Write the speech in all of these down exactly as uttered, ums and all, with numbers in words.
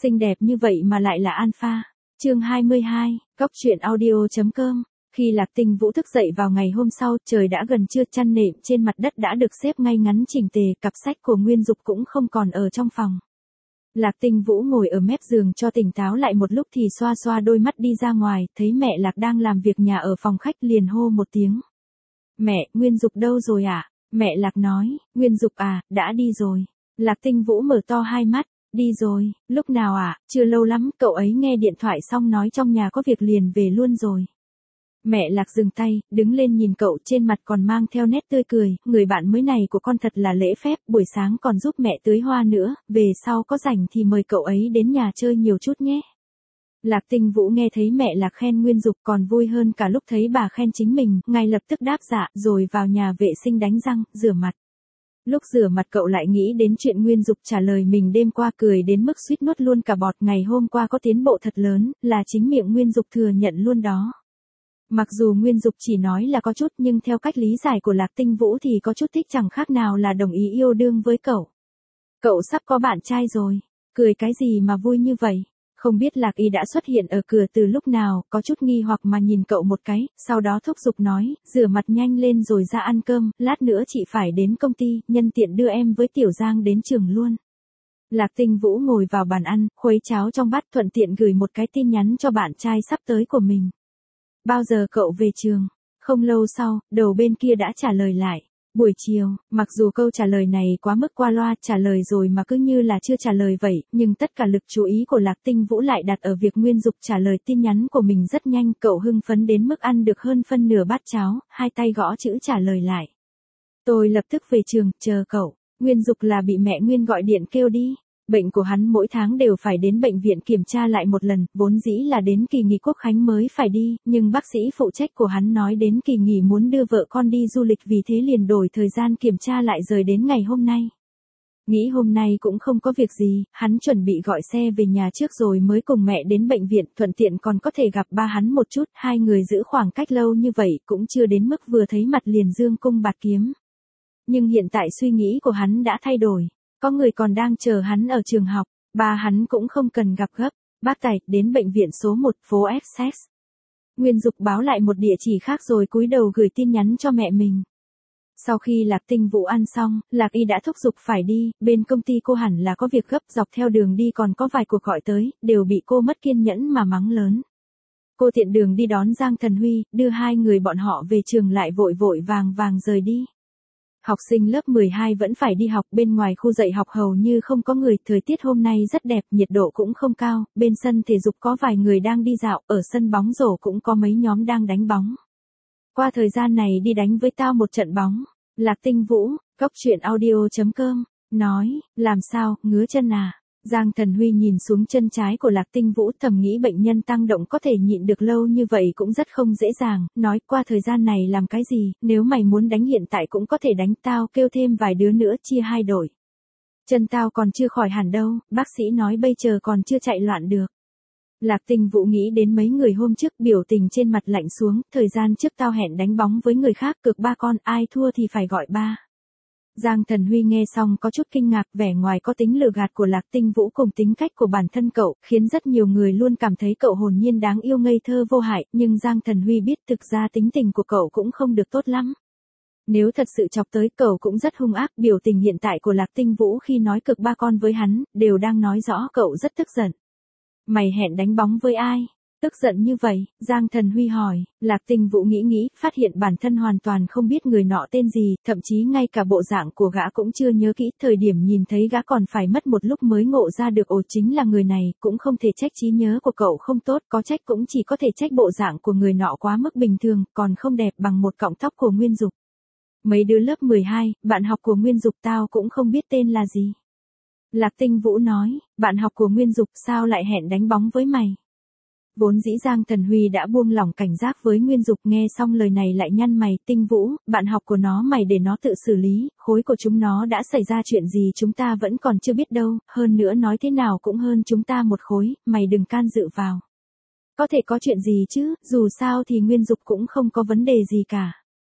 Xinh đẹp như vậy mà lại là alpha. Chương hai mươi hai, Góc truyện audio.com. Khi Lạc Tinh Vũ thức dậy vào ngày hôm sau, trời đã gần trưa, chăn nệm trên mặt đất đã được xếp ngay ngắn chỉnh tề, cặp sách của Nguyên Dục cũng không còn ở trong phòng. Lạc Tinh Vũ ngồi ở mép giường cho tỉnh táo lại một lúc thì xoa xoa đôi mắt đi ra ngoài, thấy mẹ Lạc đang làm việc nhà ở phòng khách liền hô một tiếng. Mẹ, Nguyên Dục đâu rồi ạ? À? Mẹ Lạc nói, Nguyên Dục à, đã đi rồi. Lạc Tinh Vũ mở to hai mắt, đi rồi, lúc nào ạ? À? Chưa lâu lắm, cậu ấy nghe điện thoại xong nói trong nhà có việc liền về luôn rồi. Mẹ Lạc dừng tay, đứng lên nhìn cậu, trên mặt còn mang theo nét tươi cười, người bạn mới này của con thật là lễ phép, buổi sáng còn giúp mẹ tưới hoa nữa, về sau có rảnh thì mời cậu ấy đến nhà chơi nhiều chút nhé. Lạc Tinh Vũ nghe thấy mẹ Lạc khen Nguyên Dục còn vui hơn cả lúc thấy bà khen chính mình, ngay lập tức đáp dạ, rồi vào nhà vệ sinh đánh răng, rửa mặt. Lúc rửa mặt cậu lại nghĩ đến chuyện Nguyên Dục trả lời mình đêm qua, cười đến mức suýt nuốt luôn cả bọt, ngày hôm qua có tiến bộ thật lớn, là chính miệng Nguyên Dục thừa nhận luôn đó. Mặc dù Nguyên Dục chỉ nói là có chút, nhưng theo cách lý giải của Lạc Tinh Vũ thì có chút thích chẳng khác nào là đồng ý yêu đương với cậu. Cậu sắp có bạn trai rồi, cười cái gì mà vui như vậy? Không biết Lạc Y đã xuất hiện ở cửa từ lúc nào, có chút nghi hoặc mà nhìn cậu một cái, sau đó thúc giục nói, rửa mặt nhanh lên rồi ra ăn cơm, lát nữa chị phải đến công ty, nhân tiện đưa em với Tiểu Giang đến trường luôn. Lạc Tinh Vũ ngồi vào bàn ăn, khuấy cháo trong bát, thuận tiện gửi một cái tin nhắn cho bạn trai sắp tới của mình. Bao giờ cậu về trường? Không lâu sau, đầu bên kia đã trả lời lại. Buổi chiều, mặc dù câu trả lời này quá mức qua loa, trả lời rồi mà cứ như là chưa trả lời vậy, nhưng tất cả lực chú ý của Lạc Tinh Vũ lại đặt ở việc Nguyên Dục trả lời tin nhắn của mình rất nhanh, cậu hưng phấn đến mức ăn được hơn phân nửa bát cháo, hai tay gõ chữ trả lời lại. Tôi lập tức về trường, chờ cậu. Nguyên Dục là bị mẹ Nguyên gọi điện kêu đi. Bệnh của hắn mỗi tháng đều phải đến bệnh viện kiểm tra lại một lần, vốn dĩ là đến kỳ nghỉ Quốc khánh mới phải đi, nhưng bác sĩ phụ trách của hắn nói đến kỳ nghỉ muốn đưa vợ con đi du lịch, vì thế liền đổi thời gian kiểm tra lại rời đến ngày hôm nay. Nghĩ hôm nay cũng không có việc gì, hắn chuẩn bị gọi xe về nhà trước rồi mới cùng mẹ đến bệnh viện, thuận tiện còn có thể gặp ba hắn một chút, hai người giữ khoảng cách lâu như vậy cũng chưa đến mức vừa thấy mặt liền dương cung bạt kiếm. Nhưng hiện tại suy nghĩ của hắn đã thay đổi. Có người còn đang chờ hắn ở trường học, ba hắn cũng không cần gặp gấp. Bác Tài, đến bệnh viện số một, phố Essex. Nguyên Dục báo lại một địa chỉ khác rồi cúi đầu gửi tin nhắn cho mẹ mình. Sau khi Lạc Tinh Vũ ăn xong, Lạc Y đã thúc giục phải đi, bên công ty cô hẳn là có việc gấp, dọc theo đường đi còn có vài cuộc gọi tới, đều bị cô mất kiên nhẫn mà mắng lớn. Cô tiện đường đi đón Giang Thần Huy, đưa hai người bọn họ về trường lại vội vội vàng vàng rời đi. Học sinh lớp mười hai vẫn phải đi học, bên ngoài khu dạy học hầu như không có người, thời tiết hôm nay rất đẹp, nhiệt độ cũng không cao, bên sân thể dục có vài người đang đi dạo, ở sân bóng rổ cũng có mấy nhóm đang đánh bóng. Qua thời gian này đi đánh với tao một trận bóng. Lạc Tinh Vũ, Góc truyện audio.com, nói, làm sao, ngứa chân à? Giang Thần Huy nhìn xuống chân trái của Lạc Tinh Vũ, thầm nghĩ bệnh nhân tăng động có thể nhịn được lâu như vậy cũng rất không dễ dàng, nói qua thời gian này làm cái gì, nếu mày muốn đánh hiện tại cũng có thể đánh, tao kêu thêm vài đứa nữa chia hai đội. Chân tao còn chưa khỏi hẳn đâu, bác sĩ nói bây giờ còn chưa chạy loạn được. Lạc Tinh Vũ nghĩ đến mấy người hôm trước, biểu tình trên mặt lạnh xuống, thời gian trước tao hẹn đánh bóng với người khác, cược ba con, ai thua thì phải gọi ba. Giang Thần Huy nghe xong có chút kinh ngạc, vẻ ngoài có tính lừa gạt của Lạc Tinh Vũ cùng tính cách của bản thân cậu, khiến rất nhiều người luôn cảm thấy cậu hồn nhiên đáng yêu, ngây thơ vô hại, nhưng Giang Thần Huy biết thực ra tính tình của cậu cũng không được tốt lắm. Nếu thật sự chọc tới cậu cũng rất hung ác, biểu tình hiện tại của Lạc Tinh Vũ khi nói cực ba con với hắn, đều đang nói rõ cậu rất tức giận. Mày hẹn đánh bóng với ai? Tức giận như vậy, Giang Thần Huy hỏi. Lạc Tinh Vũ nghĩ nghĩ, phát hiện bản thân hoàn toàn không biết người nọ tên gì, thậm chí ngay cả bộ dạng của gã cũng chưa nhớ kỹ, thời điểm nhìn thấy gã còn phải mất một lúc mới ngộ ra được ồ chính là người này, cũng không thể trách trí nhớ của cậu không tốt, có trách cũng chỉ có thể trách bộ dạng của người nọ quá mức bình thường, còn không đẹp bằng một cọng tóc của Nguyên Dục. Mấy đứa lớp mười hai, bạn học của Nguyên Dục tao cũng không biết tên là gì. Lạc Tinh Vũ nói, bạn học của Nguyên Dục sao lại hẹn đánh bóng với mày? Vốn dĩ Giang Thần Huy đã buông lỏng cảnh giác với Nguyên Dục, nghe xong lời này lại nhăn mày, Tinh Vũ, bạn học của nó mày để nó tự xử lý, khối của chúng nó đã xảy ra chuyện gì chúng ta vẫn còn chưa biết đâu, hơn nữa nói thế nào cũng hơn chúng ta một khối, mày đừng can dự vào. Có thể có chuyện gì chứ, dù sao thì Nguyên Dục cũng không có vấn đề gì cả.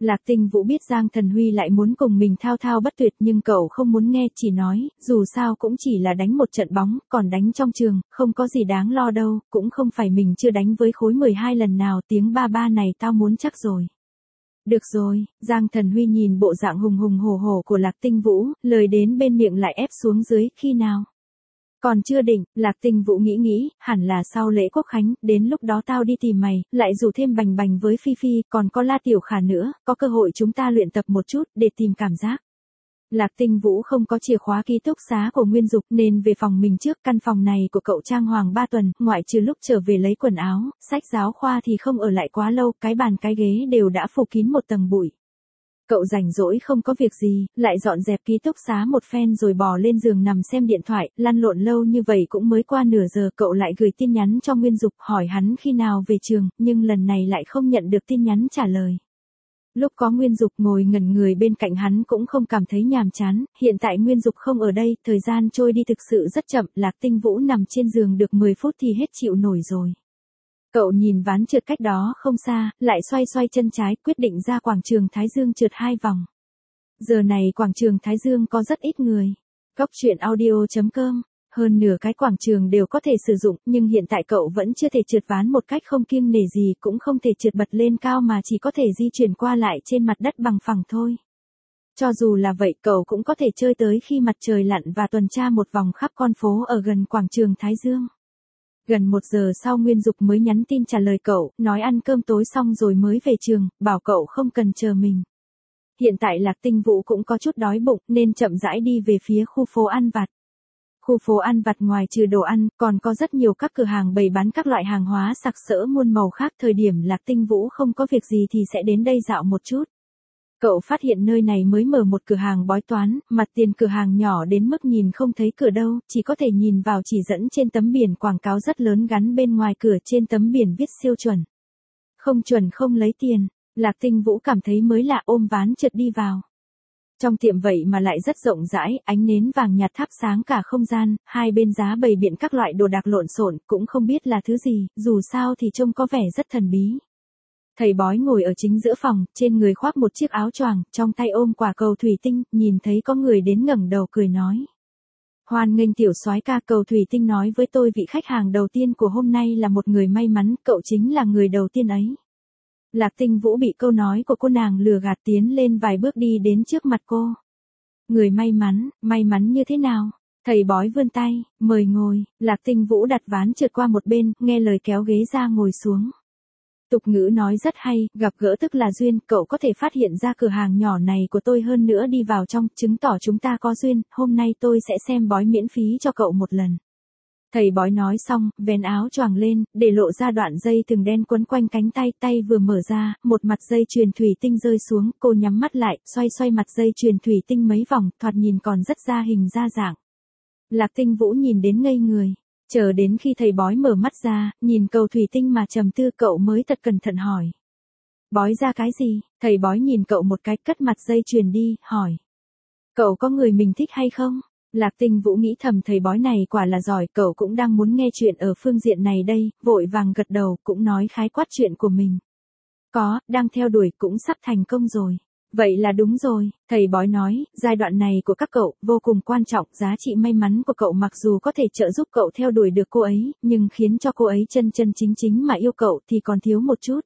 Lạc Tinh Vũ biết Giang Thần Huy lại muốn cùng mình thao thao bất tuyệt nhưng cậu không muốn nghe, chỉ nói, dù sao cũng chỉ là đánh một trận bóng, còn đánh trong trường, không có gì đáng lo đâu, cũng không phải mình chưa đánh với khối mười hai lần nào, tiếng ba ba này tao muốn chắc rồi. Được rồi, Giang Thần Huy nhìn bộ dạng hùng hùng hổ hổ của Lạc Tinh Vũ, lời đến bên miệng lại ép xuống dưới, khi nào? Còn chưa định, Lạc Tinh Vũ nghĩ nghĩ, hẳn là sau lễ Quốc Khánh, đến lúc đó tao đi tìm mày, lại rủ thêm Bành Bành với Phi Phi, còn có La Tiểu Khả nữa, có cơ hội chúng ta luyện tập một chút, để tìm cảm giác. Lạc Tinh Vũ không có chìa khóa ký túc xá của Nguyên Dục nên về phòng mình trước, căn phòng này của cậu trang hoàng ba tuần, ngoại trừ lúc trở về lấy quần áo, sách giáo khoa thì không ở lại quá lâu, cái bàn cái ghế đều đã phủ kín một tầng bụi. Cậu rảnh rỗi không có việc gì, lại dọn dẹp ký túc xá một phen rồi bò lên giường nằm xem điện thoại, lăn lộn lâu như vậy cũng mới qua nửa giờ, cậu lại gửi tin nhắn cho Nguyên Dục hỏi hắn khi nào về trường, nhưng lần này lại không nhận được tin nhắn trả lời. Lúc có Nguyên Dục ngồi ngẩn người bên cạnh hắn cũng không cảm thấy nhàm chán, hiện tại Nguyên Dục không ở đây, thời gian trôi đi thực sự rất chậm, Lạc Tinh Vũ nằm trên giường được mười phút thì hết chịu nổi rồi. Cậu nhìn ván trượt cách đó không xa, lại xoay xoay chân trái, quyết định ra quảng trường Thái Dương trượt hai vòng. Giờ này quảng trường Thái Dương có rất ít người. Góc truyện audio chấm com, hơn nửa cái quảng trường đều có thể sử dụng, nhưng hiện tại cậu vẫn chưa thể trượt ván một cách không kiêng nể gì, cũng không thể trượt bật lên cao mà chỉ có thể di chuyển qua lại trên mặt đất bằng phẳng thôi. Cho dù là vậy, cậu cũng có thể chơi tới khi mặt trời lặn và tuần tra một vòng khắp con phố ở gần quảng trường Thái Dương. Gần một giờ sau Nguyên Dục mới nhắn tin trả lời cậu, nói ăn cơm tối xong rồi mới về trường, bảo cậu không cần chờ mình. Hiện tại Lạc Tinh Vũ cũng có chút đói bụng nên chậm rãi đi về phía khu phố ăn vặt. Khu phố ăn vặt ngoài trừ đồ ăn, còn có rất nhiều các cửa hàng bày bán các loại hàng hóa sặc sỡ muôn màu khác. Thời điểm Lạc Tinh Vũ không có việc gì thì sẽ đến đây dạo một chút. Cậu phát hiện nơi này mới mở một cửa hàng bói toán, mặt tiền cửa hàng nhỏ đến mức nhìn không thấy cửa đâu, chỉ có thể nhìn vào chỉ dẫn trên tấm biển quảng cáo rất lớn gắn bên ngoài cửa, trên tấm biển viết siêu chuẩn. Không chuẩn không lấy tiền, Lạc Tinh Vũ cảm thấy mới lạ, ôm ván trượt đi vào. Trong tiệm vậy mà lại rất rộng rãi, ánh nến vàng nhạt thắp sáng cả không gian, hai bên giá bày biện các loại đồ đạc lộn xộn, cũng không biết là thứ gì, dù sao thì trông có vẻ rất thần bí. Thầy bói ngồi ở chính giữa phòng, trên người khoác một chiếc áo choàng, trong tay ôm quả cầu thủy tinh, nhìn thấy có người đến ngẩng đầu cười nói. Hoan nghênh tiểu soái ca, cầu thủy tinh nói với tôi vị khách hàng đầu tiên của hôm nay là một người may mắn, cậu chính là người đầu tiên ấy. Lạc Tinh Vũ bị câu nói của cô nàng lừa gạt, tiến lên vài bước đi đến trước mặt cô. Người may mắn, may mắn như thế nào? Thầy bói vươn tay, mời ngồi, Lạc Tinh Vũ đặt ván trượt qua một bên, nghe lời kéo ghế ra ngồi xuống. Tục ngữ nói rất hay, gặp gỡ tức là duyên, cậu có thể phát hiện ra cửa hàng nhỏ này của tôi, hơn nữa đi vào trong, chứng tỏ chúng ta có duyên, hôm nay tôi sẽ xem bói miễn phí cho cậu một lần. Thầy bói nói xong, vén áo choàng lên, để lộ ra đoạn dây thừng đen quấn quanh cánh tay, tay vừa mở ra, một mặt dây chuyền thủy tinh rơi xuống, cô nhắm mắt lại, xoay xoay mặt dây chuyền thủy tinh mấy vòng, thoạt nhìn còn rất ra hình ra dạng. Lạc Tinh Vũ nhìn đến ngây người. Chờ đến khi thầy bói mở mắt ra, nhìn cầu thủy tinh mà trầm tư, cậu mới thật cẩn thận hỏi. Bói ra cái gì? Thầy bói nhìn cậu một cái, cất mặt dây chuyền đi, hỏi. Cậu có người mình thích hay không? Lạc Tinh Vũ nghĩ thầm, thầy bói này quả là giỏi, cậu cũng đang muốn nghe chuyện ở phương diện này đây, vội vàng gật đầu, cũng nói khái quát chuyện của mình. Có, đang theo đuổi, cũng sắp thành công rồi. Vậy là đúng rồi, thầy bói nói, giai đoạn này của các cậu, vô cùng quan trọng, giá trị may mắn của cậu mặc dù có thể trợ giúp cậu theo đuổi được cô ấy, nhưng khiến cho cô ấy chân chân chính chính mà yêu cậu thì còn thiếu một chút.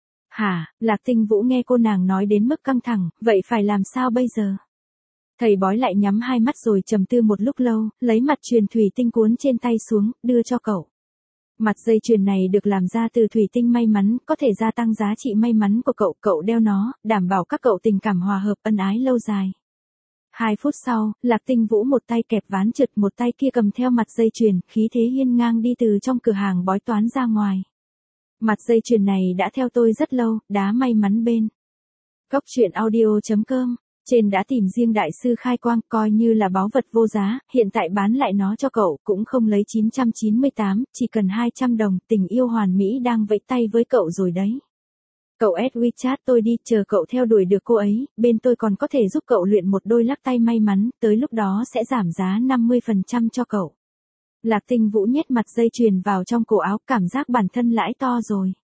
Hả, Lạc Tinh Vũ nghe cô nàng nói đến mức căng thẳng, vậy phải làm sao bây giờ? Thầy bói lại nhắm hai mắt rồi trầm tư một lúc lâu, lấy mặt chuyền thủy tinh cuốn trên tay xuống, đưa cho cậu. Mặt dây chuyền này được làm ra từ thủy tinh may mắn, có thể gia tăng giá trị may mắn của cậu, cậu đeo nó, đảm bảo các cậu tình cảm hòa hợp, ân ái lâu dài. Hai phút sau, Lạc Tinh Vũ một tay kẹp ván trượt, một tay kia cầm theo mặt dây chuyền, khí thế hiên ngang đi từ trong cửa hàng bói toán ra ngoài. Mặt dây chuyền này đã theo tôi rất lâu, đá may mắn bên. Góc truyện audio chấm com, trên đã tìm riêng đại sư khai quang, coi như là báu vật vô giá, hiện tại bán lại nó cho cậu, cũng không lấy chín trăm chín mươi tám, chỉ cần hai trăm đồng, tình yêu hoàn mỹ đang vẫy tay với cậu rồi đấy. Cậu add WeChat tôi đi, chờ cậu theo đuổi được cô ấy, bên tôi còn có thể giúp cậu luyện một đôi lắc tay may mắn, tới lúc đó sẽ giảm giá năm mươi phần trăm cho cậu. Lạc Tinh Vũ nhét mặt dây chuyền vào trong cổ áo, cảm giác bản thân lãi to rồi.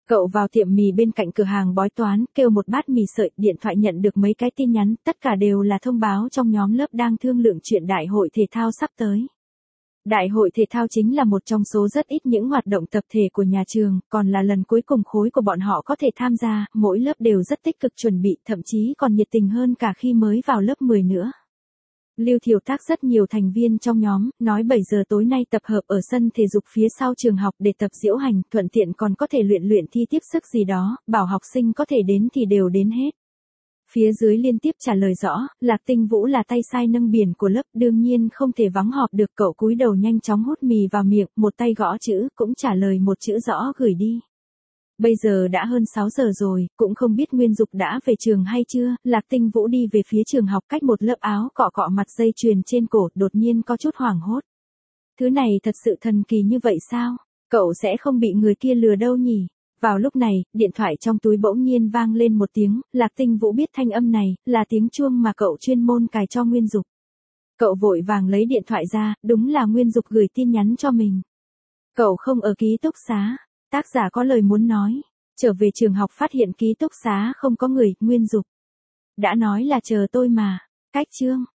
Cậu vào tiệm mì bên cạnh cửa hàng bói toán, kêu một bát mì sợi, điện thoại nhận được mấy cái tin nhắn, tất cả đều là thông báo trong nhóm lớp đang thương lượng chuyện đại hội thể thao sắp tới. Đại hội thể thao chính là một trong số rất ít những hoạt động tập thể của nhà trường, còn là lần cuối cùng khối của bọn họ có thể tham gia, mỗi lớp đều rất tích cực chuẩn bị, thậm chí còn nhiệt tình hơn cả khi mới vào lớp mười nữa. Lưu Thiều Tác rất nhiều thành viên trong nhóm, nói bảy giờ tối nay tập hợp ở sân thể dục phía sau trường học để tập diễu hành, thuận tiện còn có thể luyện luyện thi tiếp sức gì đó, bảo học sinh có thể đến thì đều đến hết. Phía dưới liên tiếp trả lời rõ, Lạc Tinh Vũ là tay sai nâng biển của lớp, đương nhiên không thể vắng họp được, cậu cúi đầu nhanh chóng hút mì vào miệng, một tay gõ chữ, cũng trả lời một chữ rõ gửi đi. Bây giờ đã hơn sáu giờ rồi, cũng không biết Nguyên Dục đã về trường hay chưa, Lạc Tinh Vũ đi về phía trường học cách một lớp áo cọ cọ mặt dây chuyền trên cổ, đột nhiên có chút hoảng hốt. Thứ này thật sự thần kỳ như vậy sao? Cậu sẽ không bị người kia lừa đâu nhỉ? Vào lúc này, điện thoại trong túi bỗng nhiên vang lên một tiếng, Lạc Tinh Vũ biết thanh âm này, là tiếng chuông mà cậu chuyên môn cài cho Nguyên Dục. Cậu vội vàng lấy điện thoại ra, đúng là Nguyên Dục gửi tin nhắn cho mình. Cậu không ở ký túc xá, tác giả có lời muốn nói. Trở về trường học phát hiện ký túc xá không có người, Nguyên Dục. Đã nói là chờ tôi mà, cách chương.